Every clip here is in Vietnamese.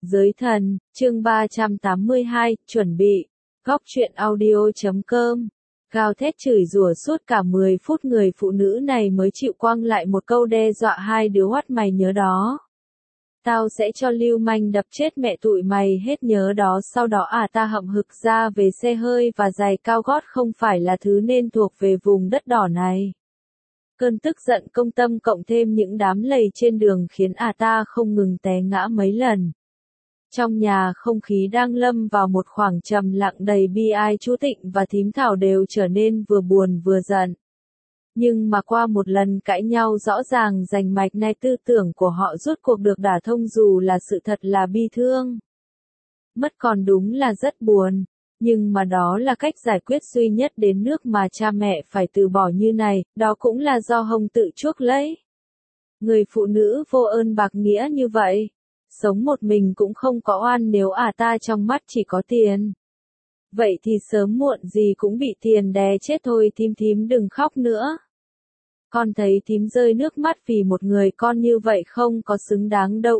Giới thần, chương 382, chuẩn bị. Góc truyện audio.com. Gào thét chửi rủa suốt cả 10 phút, người phụ nữ này mới chịu quăng lại một câu đe dọa hai đứa hoắt mày nhớ đó. Tao sẽ cho lưu manh đập chết mẹ tụi mày hết nhớ đó. Sau đó ta hậm hực ra về xe hơi và giày cao gót không phải là thứ nên thuộc về vùng đất đỏ này. Cơn tức giận công tâm cộng thêm những đám lầy trên đường khiến ta không ngừng té ngã mấy lần. Trong nhà không khí đang lâm vào một khoảng trầm lặng đầy bi ai. Chú Tịnh và thím Thảo đều trở nên vừa buồn vừa giận. Nhưng mà qua một lần cãi nhau rõ ràng rành mạch nay tư tưởng của họ rốt cuộc được đả thông, dù là sự thật là bi thương. Mất con đúng là rất buồn, nhưng mà đó là cách giải quyết duy nhất đến nước mà cha mẹ phải từ bỏ như này, đó cũng là do Hồng tự chuốc lấy. Người phụ nữ vô ơn bạc nghĩa như vậy, sống một mình cũng không có oan nếu ta trong mắt chỉ có tiền. Vậy thì sớm muộn gì cũng bị tiền đè chết thôi. Thím đừng khóc nữa. Con thấy thím rơi nước mắt vì một người con như vậy không có xứng đáng đâu.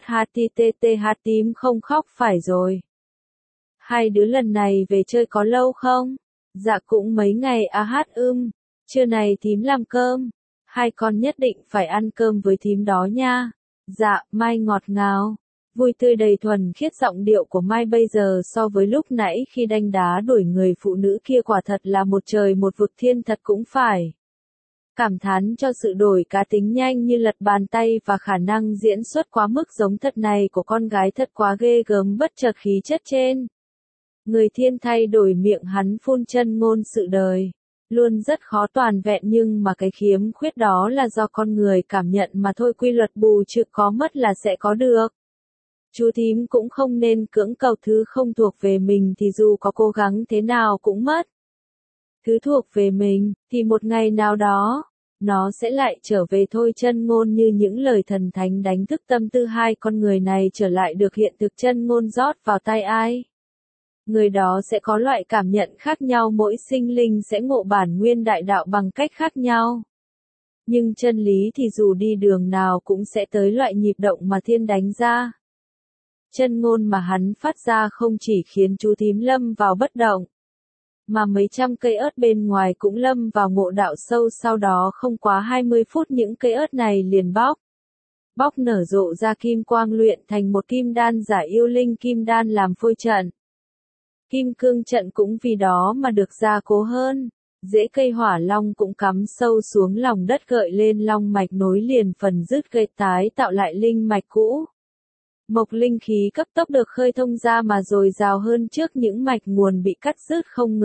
Thím không khóc phải rồi. Hai đứa lần này về chơi có lâu không? Dạ cũng mấy ngày. Trưa này thím làm cơm. Hai con nhất định phải ăn cơm với thím đó nha. Dạ, Mai ngọt ngào. Vui tươi đầy thuần khiết. Giọng điệu của Mai bây giờ so với lúc nãy khi đanh đá đuổi người phụ nữ kia quả thật là một trời một vực, thiên thật cũng phải cảm thán cho sự đổi cá tính nhanh như lật bàn tay và khả năng diễn xuất quá mức giống thật này của con gái thật quá ghê gớm. Bất chợt khí chất trên người Thiên thay đổi, miệng hắn phun chân ngôn sự đời luôn rất khó toàn vẹn, nhưng mà cái khiếm khuyết đó là do con người cảm nhận mà thôi. Quy luật bù trừ, có mất là sẽ có được. Chú thím cũng không nên cưỡng cầu thứ không thuộc về mình thì dù có cố gắng thế nào cũng mất. Thứ thuộc về mình, thì một ngày nào đó, nó sẽ lại trở về thôi. Chân ngôn như những lời thần thánh đánh thức tâm tư hai con người này trở lại được hiện thực. Chân ngôn rót vào tai ai, người đó sẽ có loại cảm nhận khác nhau. Mỗi sinh linh sẽ ngộ bản nguyên đại đạo bằng cách khác nhau. Nhưng chân lý thì dù đi đường nào cũng sẽ tới loại nhịp động mà thiên đánh ra. Chân ngôn mà hắn phát ra không chỉ khiến chú thím lâm vào bất động, mà mấy trăm cây ớt bên ngoài cũng lâm vào ngộ đạo sâu. Sau đó không quá 20 phút những cây ớt này liền bóc nở rộ ra kim quang, luyện thành một kim đan giả yêu linh kim đan làm phôi trận. Kim cương trận cũng vì đó mà được gia cố hơn. Rễ cây hỏa long cũng cắm sâu xuống lòng đất, gợi lên long mạch nối liền phần dứt gây tái tạo lại linh mạch cũ. Mộc linh khí cấp tốc được khơi thông ra mà dồi dào hơn trước. Những mạch nguồn bị cắt rứt không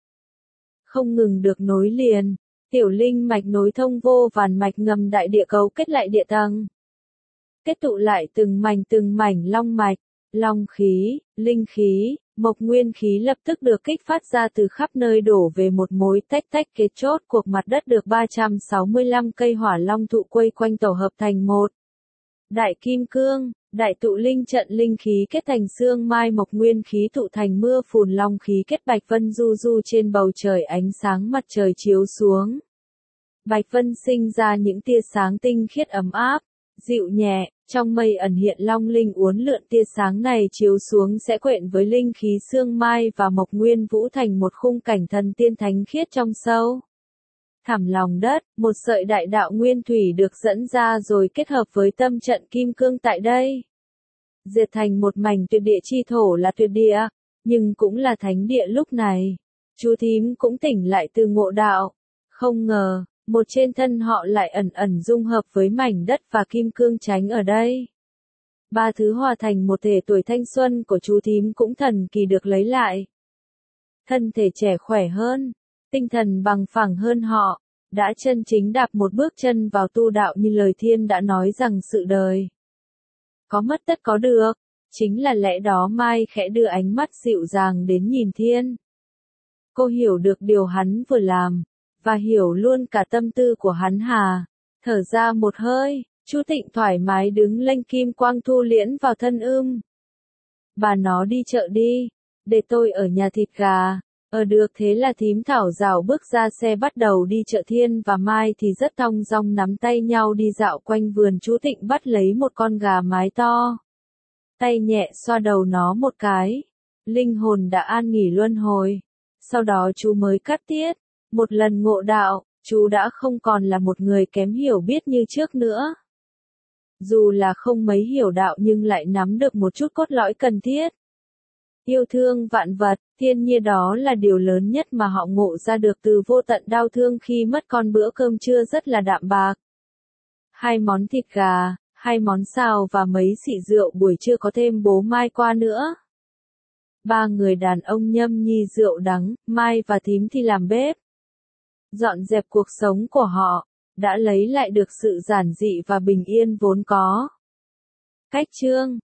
ngừng được nối liền. Tiểu linh mạch nối thông vô vàn mạch ngầm đại địa, cấu kết lại địa tầng, kết tụ lại từng mảnh long mạch. Long khí, linh khí, mộc nguyên khí lập tức được kích phát ra từ khắp nơi, đổ về một mối tách kết chốt cuộc mặt đất. Được 365 cây hỏa long thụ quây quanh tổ hợp thành một đại kim cương. Đại tụ linh trận, linh khí kết thành sương mai, mộc nguyên khí tụ thành mưa phùn, long khí kết bạch vân du trên bầu trời. Ánh sáng mặt trời chiếu xuống, bạch vân sinh ra những tia sáng tinh khiết ấm áp, dịu nhẹ. Trong mây ẩn hiện long linh uốn lượn, tia sáng này chiếu xuống sẽ quyện với linh khí sương mai và mộc nguyên vũ thành một khung cảnh thần tiên thánh khiết trong sâu thẳm lòng đất. Một sợi đại đạo nguyên thủy được dẫn ra rồi kết hợp với tâm trận kim cương tại đây, diệt thành một mảnh tuyệt địa. Chi thổ là tuyệt địa, nhưng cũng là thánh địa. Lúc này, chú thím cũng tỉnh lại từ ngộ đạo. Không ngờ, một trên thân họ lại ẩn dung hợp với mảnh đất và kim cương tránh ở đây. Ba thứ hòa thành một thể. Tuổi thanh xuân của chú thím cũng thần kỳ được lấy lại. Thân thể trẻ khỏe hơn, tinh thần bằng phẳng hơn. Họ đã chân chính đạp một bước chân vào tu đạo, như lời thiên đã nói rằng sự đời có mất tất có được. Chính là lẽ đó Mai khẽ đưa ánh mắt dịu dàng đến nhìn thiên. Cô hiểu được điều hắn vừa làm, và hiểu luôn cả tâm tư của hắn. Thở ra một hơi, chú Tịnh thoải mái đứng lên, kim quang thu liễn vào thân. Bà nó đi chợ đi, để tôi ở nhà thịt gà. Được. Thế là thím Thảo rảo bước ra xe bắt đầu đi chợ. Thiên và Mai thì rất thong dong nắm tay nhau đi dạo quanh vườn. Chú Tịnh bắt lấy một con gà mái to, tay nhẹ xoa đầu nó một cái. Linh hồn đã an nghỉ luân hồi. Sau đó chú mới cắt tiết. Một lần ngộ đạo, chú đã không còn là một người kém hiểu biết như trước nữa. Dù là không mấy hiểu đạo nhưng lại nắm được một chút cốt lõi cần thiết. Yêu thương vạn vật, thiên nhiên đó là điều lớn nhất mà họ ngộ ra được từ vô tận đau thương khi mất con bữa cơm trưa rất là đạm bạc. 2 món thịt gà, 2 món xào và mấy xị rượu buổi trưa có thêm bố Mai qua nữa. 3 người đàn ông nhâm nhi rượu đắng, Mai và thím thì làm bếp. Dọn dẹp cuộc sống của họ, đã lấy lại được sự giản dị và bình yên vốn có. Cách chương